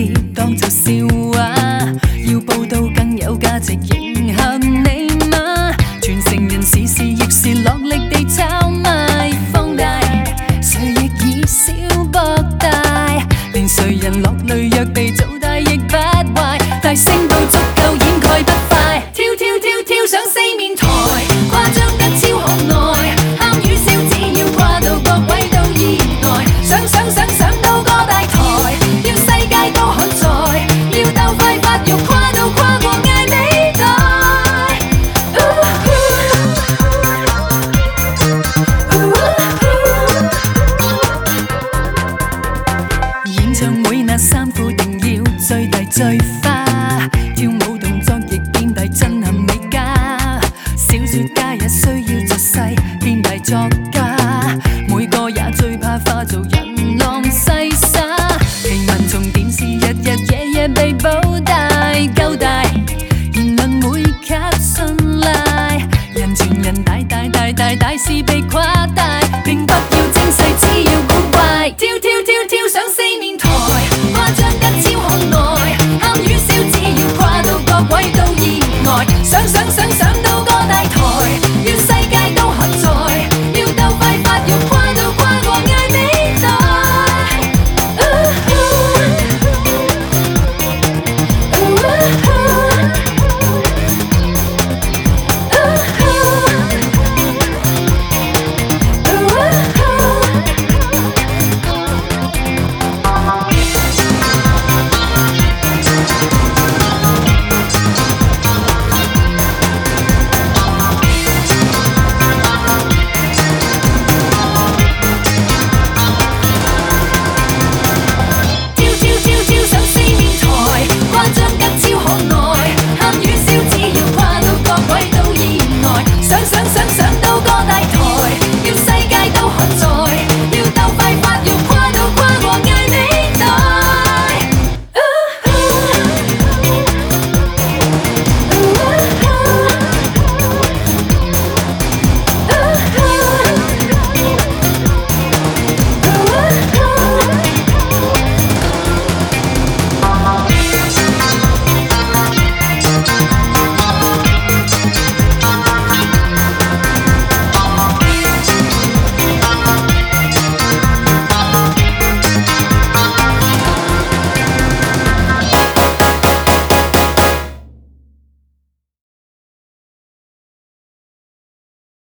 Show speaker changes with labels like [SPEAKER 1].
[SPEAKER 1] 意當做笑話，要報道更有價值迎合你嗎？全城人時時亦是落力地炒賣放大，誰亦以小博大，令誰人落淚若被做大亦不壞，大聲到足夠掩蓋不快，跳跳跳跳上四面台，誇張得超可愛，喊與笑只要跨到各位都意外，上到個大台，要世界都看在，要鬥快發育跨過艾美代。演唱會那衫褲定要最大最快。